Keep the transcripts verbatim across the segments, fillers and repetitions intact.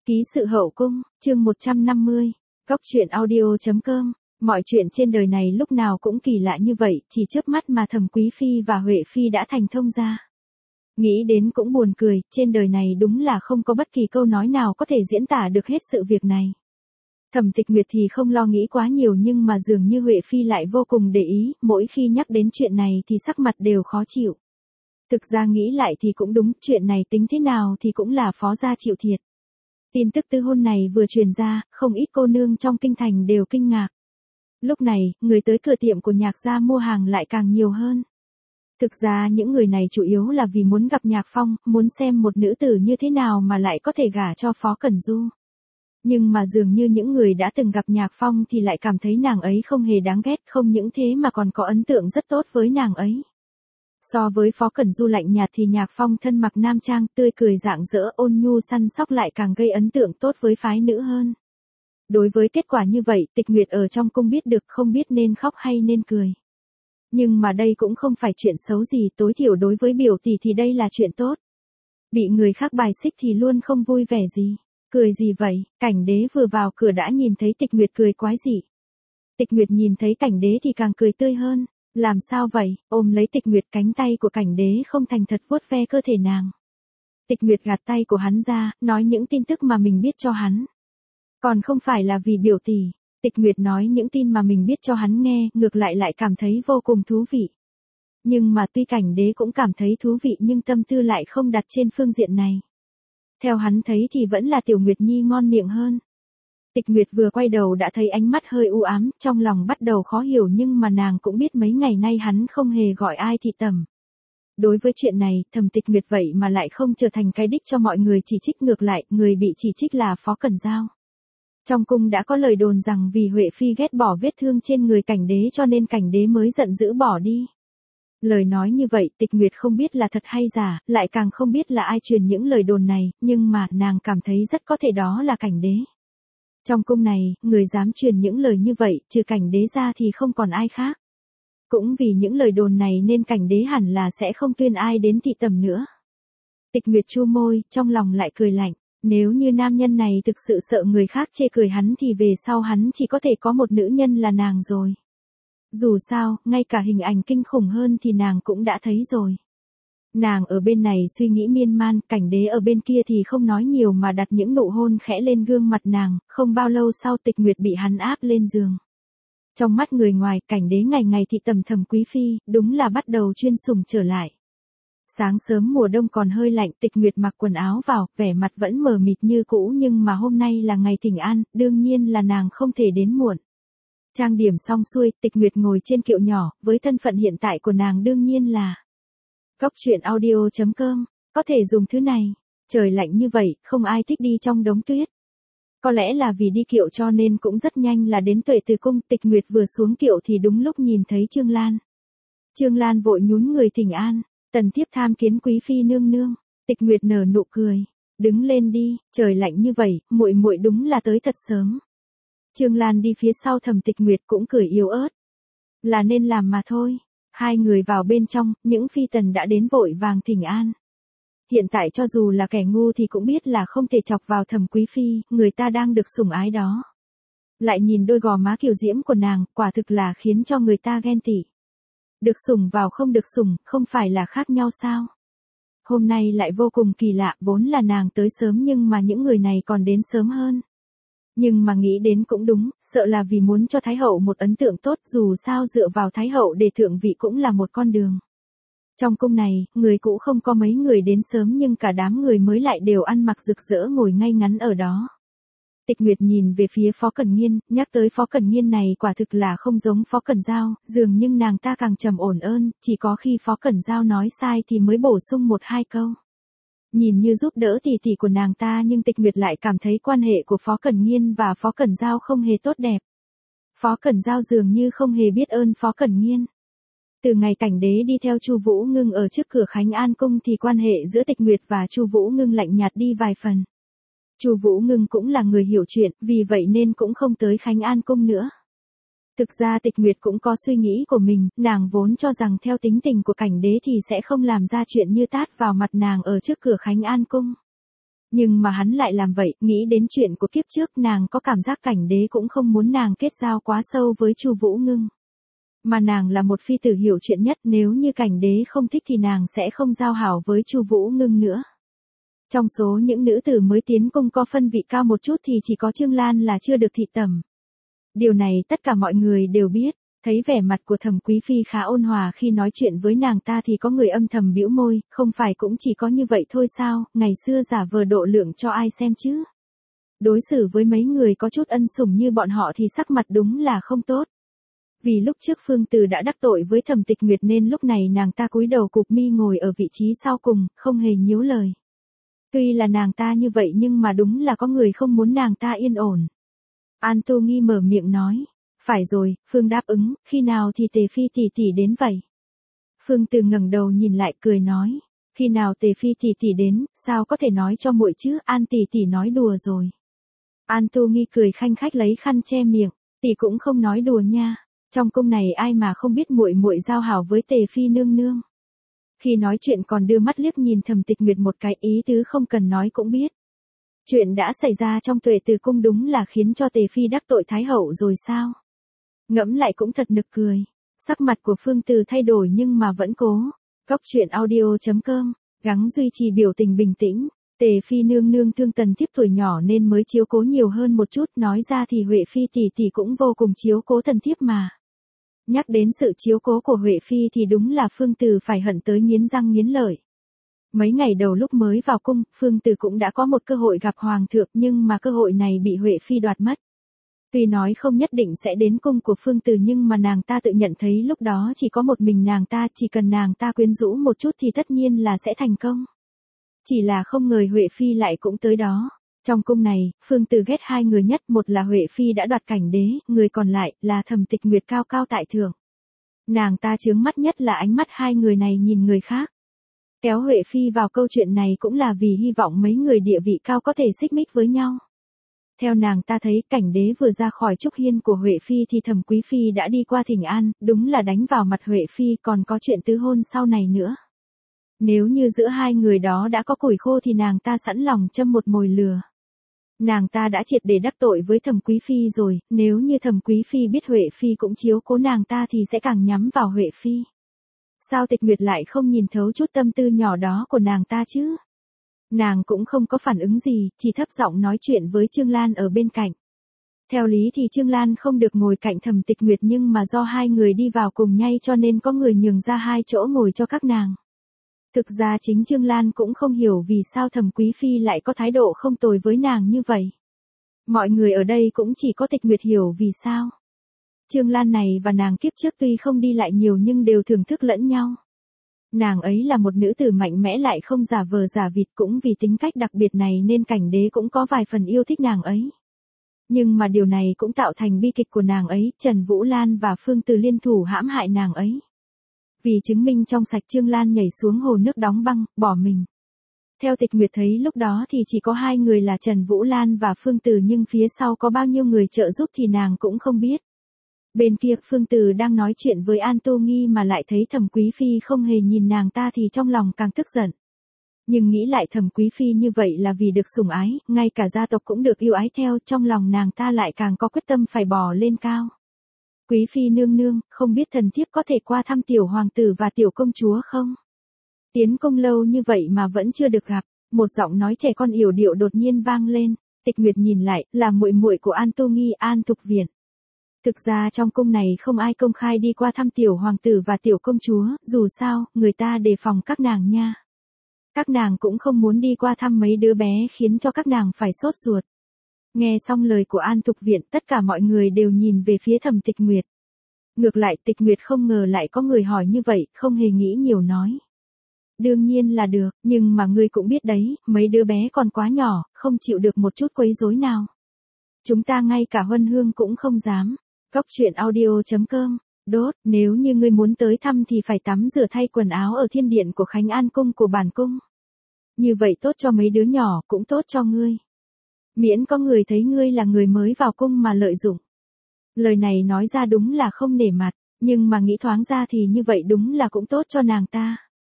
Ký sự hậu cung, chương một trăm năm mươi, Góc truyện audio chấm com. Mọi chuyện trên đời này lúc nào cũng kỳ lạ như vậy, chỉ chớp mắt mà Thẩm Quý Phi và Huệ Phi đã thành thông gia. Nghĩ đến cũng buồn cười, trên đời này đúng là không có bất kỳ câu nói nào có thể diễn tả được hết sự việc này. Thẩm Tịch Nguyệt thì không lo nghĩ quá nhiều nhưng mà dường như Huệ Phi lại vô cùng để ý, mỗi khi nhắc đến chuyện này thì sắc mặt đều khó chịu. Thực ra nghĩ lại thì cũng đúng, chuyện này tính thế nào thì cũng là phó gia chịu thiệt. Tin tức tư hôn này vừa truyền ra, không ít cô nương trong kinh thành đều kinh ngạc. Lúc này, người tới cửa tiệm của Nhạc gia mua hàng lại càng nhiều hơn. Thực ra những người này chủ yếu là vì muốn gặp Nhạc Phong, muốn xem một nữ tử như thế nào mà lại có thể gả cho Phó Cẩn Du. Nhưng mà dường như những người đã từng gặp Nhạc Phong thì lại cảm thấy nàng ấy không hề đáng ghét, không những thế mà còn có ấn tượng rất tốt với nàng ấy. So với Phó Cẩn Du lạnh nhạt thì Nhạc Phong thân mặc nam trang, tươi cười rạng rỡ, ôn nhu săn sóc lại càng gây ấn tượng tốt với phái nữ hơn. Đối với kết quả như vậy, Tịch Nguyệt ở trong cung biết được không biết nên khóc hay nên cười. Nhưng mà đây cũng không phải chuyện xấu gì, tối thiểu đối với biểu tỷ thì đây là chuyện tốt. Bị người khác bài xích thì luôn không vui vẻ gì. Cười gì vậy? Cảnh Đế vừa vào cửa đã nhìn thấy Tịch Nguyệt cười quái dị. Tịch Nguyệt nhìn thấy Cảnh Đế thì càng cười tươi hơn. Làm sao vậy? Ôm lấy Tịch Nguyệt, cánh tay của Cảnh Đế không thành thật vuốt ve cơ thể nàng. Tịch Nguyệt gạt tay của hắn ra, nói những tin tức mà mình biết cho hắn. Còn không phải là vì biểu tỷ. Tịch Nguyệt nói những tin mà mình biết cho hắn nghe, ngược lại lại cảm thấy vô cùng thú vị. Nhưng mà tuy Cảnh Đế cũng cảm thấy thú vị nhưng tâm tư lại không đặt trên phương diện này. Theo hắn thấy thì vẫn là Tiểu Nguyệt Nhi ngon miệng hơn. Tịch Nguyệt vừa quay đầu đã thấy ánh mắt hơi u ám, trong lòng bắt đầu khó hiểu nhưng mà nàng cũng biết mấy ngày nay hắn không hề gọi ai thị tẩm. Đối với chuyện này, Thẩm Tịch Nguyệt vậy mà lại không trở thành cái đích cho mọi người chỉ trích, ngược lại, người bị chỉ trích là Phó Cẩn Giao. Trong cung đã có lời đồn rằng vì Huệ Phi ghét bỏ vết thương trên người Cảnh Đế cho nên Cảnh Đế mới giận dữ bỏ đi. Lời nói như vậy Tịch Nguyệt không biết là thật hay giả, lại càng không biết là ai truyền những lời đồn này, nhưng mà nàng cảm thấy rất có thể đó là Cảnh Đế. Trong cung này, người dám truyền những lời như vậy, trừ Cảnh Đế ra thì không còn ai khác. Cũng vì những lời đồn này nên Cảnh Đế hẳn là sẽ không tuyên ai đến thị tẩm nữa. Tịch Nguyệt chu môi, trong lòng lại cười lạnh. Nếu như nam nhân này thực sự sợ người khác chê cười hắn thì về sau hắn chỉ có thể có một nữ nhân là nàng rồi. Dù sao, ngay cả hình ảnh kinh khủng hơn thì nàng cũng đã thấy rồi. Nàng ở bên này suy nghĩ miên man, Cảnh Đế ở bên kia thì không nói nhiều mà đặt những nụ hôn khẽ lên gương mặt nàng, không bao lâu sau Tịch Nguyệt bị hắn áp lên giường. Trong mắt người ngoài, Cảnh Đế ngày ngày thị tầm Thẩm Quý Phi, đúng là bắt đầu chuyên sủng trở lại. Sáng sớm mùa đông còn hơi lạnh, Tịch Nguyệt mặc quần áo vào, vẻ mặt vẫn mờ mịt như cũ nhưng mà hôm nay là ngày thỉnh an, đương nhiên là nàng không thể đến muộn. Trang điểm xong xuôi, Tịch Nguyệt ngồi trên kiệu nhỏ, với thân phận hiện tại của nàng đương nhiên là Góc truyện audio chấm com, có thể dùng thứ này. Trời lạnh như vậy, không ai thích đi trong đống tuyết. Có lẽ là vì đi kiệu cho nên cũng rất nhanh là đến Tuệ Từ cung. Tịch Nguyệt vừa xuống kiệu thì đúng lúc nhìn thấy Trương Lan. Trương Lan vội nhún người thỉnh an, tần thiếp tham kiến quý phi nương nương. Tịch Nguyệt nở nụ cười, đứng lên đi, trời lạnh như vậy, muội muội đúng là tới thật sớm. Trương Lan đi phía sau Thẩm Tịch Nguyệt cũng cười yếu ớt. Là nên làm mà thôi. Hai người vào bên trong, những phi tần đã đến vội vàng thỉnh an. Hiện tại cho dù là kẻ ngu thì cũng biết là không thể chọc vào Thẩm Quý Phi, người ta đang được sủng ái đó. Lại nhìn đôi gò má kiều diễm của nàng, quả thực là khiến cho người ta ghen tị. Được sủng vào không được sủng, không phải là khác nhau sao? Hôm nay lại vô cùng kỳ lạ, vốn là nàng tới sớm nhưng mà những người này còn đến sớm hơn. Nhưng mà nghĩ đến cũng đúng, sợ là vì muốn cho Thái Hậu một ấn tượng tốt, dù sao dựa vào Thái Hậu để thượng vị cũng là một con đường. Trong cung này, người cũ không có mấy người đến sớm nhưng cả đám người mới lại đều ăn mặc rực rỡ ngồi ngay ngắn ở đó. Tịch Nguyệt nhìn về phía Phó Cẩn Nghiên, nhắc tới Phó Cẩn Nghiên này quả thực là không giống Phó Cẩn Giao, dường nhưng nàng ta càng trầm ổn ơn, chỉ có khi Phó Cẩn Giao nói sai thì mới bổ sung một hai câu. Nhìn như giúp đỡ tỷ tỷ của nàng ta nhưng Tịch Nguyệt lại cảm thấy quan hệ của Phó Cẩn Nghiên và Phó Cẩn Giao không hề tốt đẹp. Phó Cẩn Giao dường như không hề biết ơn Phó Cẩn Nghiên. Từ ngày Cảnh Đế đi theo Chu Vũ Ngưng ở trước cửa Khánh An cung thì quan hệ giữa Tịch Nguyệt và Chu Vũ Ngưng lạnh nhạt đi vài phần. Chu Vũ Ngưng cũng là người hiểu chuyện, vì vậy nên cũng không tới Khánh An cung nữa. Thực ra Tịch Nguyệt cũng có suy nghĩ của mình, nàng vốn cho rằng theo tính tình của Cảnh Đế thì sẽ không làm ra chuyện như tát vào mặt nàng ở trước cửa Khánh An cung. Nhưng mà hắn lại làm vậy, nghĩ đến chuyện của kiếp trước, nàng có cảm giác cảnh đế cũng không muốn nàng kết giao quá sâu với Chu Vũ Ngưng. Mà nàng là một phi tử hiểu chuyện nhất, nếu như cảnh đế không thích thì nàng sẽ không giao hảo với Chu Vũ Ngưng nữa. Trong số những nữ tử mới tiến cung có phân vị cao một chút thì chỉ có Trương Lan là chưa được thị tẩm. Điều này tất cả mọi người đều biết, thấy vẻ mặt của Thẩm Quý Phi khá ôn hòa khi nói chuyện với nàng ta thì có người âm thầm bĩu môi, không phải cũng chỉ có như vậy thôi sao, ngày xưa giả vờ độ lượng cho ai xem chứ. Đối xử với mấy người có chút ân sủng như bọn họ thì sắc mặt đúng là không tốt. Vì lúc trước Phương Từ đã đắc tội với Thẩm Tịch Nguyệt nên lúc này nàng ta cúi đầu cụp mi ngồi ở vị trí sau cùng, không hề nhíu lời. Tuy là nàng ta như vậy nhưng mà đúng là có người không muốn nàng ta yên ổn. An Tu Nghi mở miệng nói, phải rồi, Phương đáp ứng, khi nào thì Tề Phi tỷ tỷ đến vậy? Phương Từ ngẩng đầu nhìn lại cười nói, khi nào Tề Phi tỷ tỷ đến, sao có thể nói cho muội chứ, An tỷ tỷ nói đùa rồi. An Tu Nghi cười khanh khách lấy khăn che miệng, tỷ cũng không nói đùa nha, trong cung này ai mà không biết muội muội giao hảo với Tề Phi nương nương. Khi nói chuyện còn đưa mắt liếc nhìn Thẩm Tịch Nguyệt một cái, ý tứ không cần nói cũng biết. Chuyện đã xảy ra trong Tuệ Từ cung đúng là khiến cho Tề Phi đắc tội Thái hậu rồi sao? Ngẫm lại cũng thật nực cười. Sắc mặt của Phương Từ thay đổi nhưng mà vẫn cố. Góc truyện audio chấm com, gắng duy trì biểu tình bình tĩnh. Tề Phi nương nương thương Tần Thiếp tuổi nhỏ nên mới chiếu cố nhiều hơn một chút, nói ra thì Huệ Phi tỷ tỷ cũng vô cùng chiếu cố Tần Thiếp mà. Nhắc đến sự chiếu cố của Huệ Phi thì đúng là Phương Từ phải hận tới nghiến răng nghiến lợi. Mấy ngày đầu lúc mới vào cung, Phương Từ cũng đã có một cơ hội gặp Hoàng thượng nhưng mà cơ hội này bị Huệ Phi đoạt mất. Tuy nói không nhất định sẽ đến cung của Phương Từ nhưng mà nàng ta tự nhận thấy lúc đó chỉ có một mình nàng ta, chỉ cần nàng ta quyến rũ một chút thì tất nhiên là sẽ thành công. Chỉ là không ngờ Huệ Phi lại cũng tới đó. Trong cung này, Phương Từ ghét hai người nhất, một là Huệ Phi đã đoạt cảnh đế, người còn lại là Thẩm Tịch Nguyệt cao cao tại thượng. Nàng ta chướng mắt nhất là ánh mắt hai người này nhìn người khác. Kéo Huệ Phi vào câu chuyện này cũng là vì hy vọng mấy người địa vị cao có thể xích mích với nhau. Theo nàng ta thấy cảnh đế vừa ra khỏi trúc hiên của Huệ Phi thì Thẩm Quý Phi đã đi qua thỉnh an, đúng là đánh vào mặt Huệ Phi, còn có chuyện tứ hôn sau này nữa. Nếu như giữa hai người đó đã có củi khô thì nàng ta sẵn lòng châm một mồi lửa. Nàng ta đã triệt để đắc tội với Thẩm Quý Phi rồi, nếu như Thẩm Quý Phi biết Huệ Phi cũng chiếu cố nàng ta thì sẽ càng nhắm vào Huệ Phi. Sao Tịch Nguyệt lại không nhìn thấu chút tâm tư nhỏ đó của nàng ta chứ? Nàng cũng không có phản ứng gì, chỉ thấp giọng nói chuyện với Trương Lan ở bên cạnh. Theo lý thì Trương Lan không được ngồi cạnh Thẩm Tịch Nguyệt nhưng mà do hai người đi vào cùng nhay cho nên có người nhường ra hai chỗ ngồi cho các nàng. Thực ra chính Trương Lan cũng không hiểu vì sao Thẩm Quý Phi lại có thái độ không tồi với nàng như vậy. Mọi người ở đây cũng chỉ có Tịch Nguyệt hiểu vì sao. Trương Lan này và nàng kiếp trước tuy không đi lại nhiều nhưng đều thưởng thức lẫn nhau. Nàng ấy là một nữ tử mạnh mẽ lại không giả vờ giả vịt, cũng vì tính cách đặc biệt này nên cảnh đế cũng có vài phần yêu thích nàng ấy. Nhưng mà điều này cũng tạo thành bi kịch của nàng ấy, Trần Vũ Lan và Phương Từ liên thủ hãm hại nàng ấy. Vì chứng minh trong sạch Trương Lan nhảy xuống hồ nước đóng băng, bỏ mình. Theo Tịch Nguyệt thấy lúc đó thì chỉ có hai người là Trần Vũ Lan và Phương Từ nhưng phía sau có bao nhiêu người trợ giúp thì nàng cũng không biết. Bên kia Phương Từ đang nói chuyện với An Tô Nghi mà lại thấy Thẩm Quý Phi không hề nhìn nàng ta thì trong lòng càng tức giận. Nhưng nghĩ lại Thẩm Quý Phi như vậy là vì được sủng ái, ngay cả gia tộc cũng được yêu ái theo, trong lòng nàng ta lại càng có quyết tâm phải bò lên cao. Quý Phi nương nương, không biết thần thiếp có thể qua thăm tiểu hoàng tử và tiểu công chúa không? Tiến công lâu như vậy mà vẫn chưa được gặp, một giọng nói trẻ con yểu điệu đột nhiên vang lên. Tịch Nguyệt nhìn lại, là muội muội của An Tô Nghi, An Thục Viễn. Thực ra trong cung này không ai công khai đi qua thăm tiểu hoàng tử và tiểu công chúa, dù sao, người ta đề phòng các nàng nha. Các nàng cũng không muốn đi qua thăm mấy đứa bé khiến cho các nàng phải sốt ruột. Nghe xong lời của An Thục Viễn, tất cả mọi người đều nhìn về phía Thẩm Tịch Nguyệt. Ngược lại Tịch Nguyệt không ngờ lại có người hỏi như vậy, không hề nghĩ nhiều nói. Đương nhiên là được, nhưng mà ngươi cũng biết đấy, mấy đứa bé còn quá nhỏ, không chịu được một chút quấy rối nào. Chúng ta ngay cả huân hương cũng không dám. Góc truyện audio chấm com, đốt, nếu như ngươi muốn tới thăm thì phải tắm rửa thay quần áo ở thiên điện của Khánh An cung của bản cung. Như vậy tốt cho mấy đứa nhỏ, cũng tốt cho ngươi. Miễn có người thấy ngươi là người mới vào cung mà lợi dụng. Lời này nói ra đúng là không nể mặt, nhưng mà nghĩ thoáng ra thì như vậy đúng là cũng tốt cho nàng ta.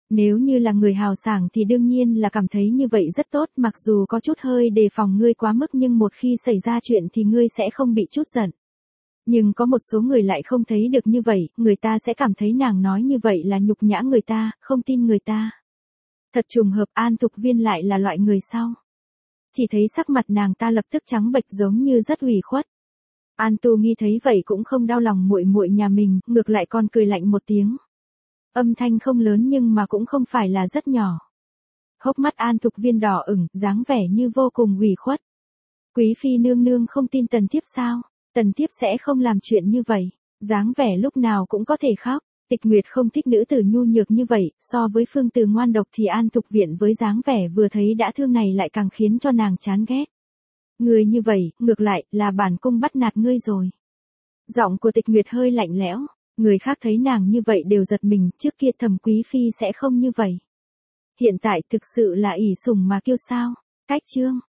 Nếu như là người hào sảng thì đương nhiên là cảm thấy như vậy rất tốt, mặc dù có chút hơi đề phòng ngươi quá mức nhưng một khi xảy ra chuyện thì ngươi sẽ không bị chút giận. Nhưng có một số người lại không thấy được như vậy, người ta sẽ cảm thấy nàng nói như vậy là nhục nhã người ta, không tin người ta. Thật trùng hợp An Thục Viên lại là loại người sau. Chỉ thấy sắc mặt nàng ta lập tức trắng bệch giống như rất ủy khuất. An Tu Nghi thấy vậy cũng không đau lòng muội muội nhà mình, ngược lại còn cười lạnh một tiếng. Âm thanh không lớn nhưng mà cũng không phải là rất nhỏ. Hốc mắt An Thục Viên đỏ ửng, dáng vẻ như vô cùng ủy khuất. Quý phi nương nương không tin tần thiếp sao? Tần thiếp sẽ không làm chuyện như vậy. Dáng vẻ lúc nào cũng có thể khóc. Tịch Nguyệt không thích nữ tử nhu nhược như vậy, so với Phương Từ ngoan độc thì An Thục Viện với dáng vẻ vừa thấy đã thương này lại càng khiến cho nàng chán ghét. Người như vậy, ngược lại, là bản cung bắt nạt ngươi rồi. Giọng của Tịch Nguyệt hơi lạnh lẽo, người khác thấy nàng như vậy đều giật mình, trước kia Thẩm Quý phi sẽ không như vậy. Hiện tại thực sự là ỷ sủng mà kiêu sao. Cách chương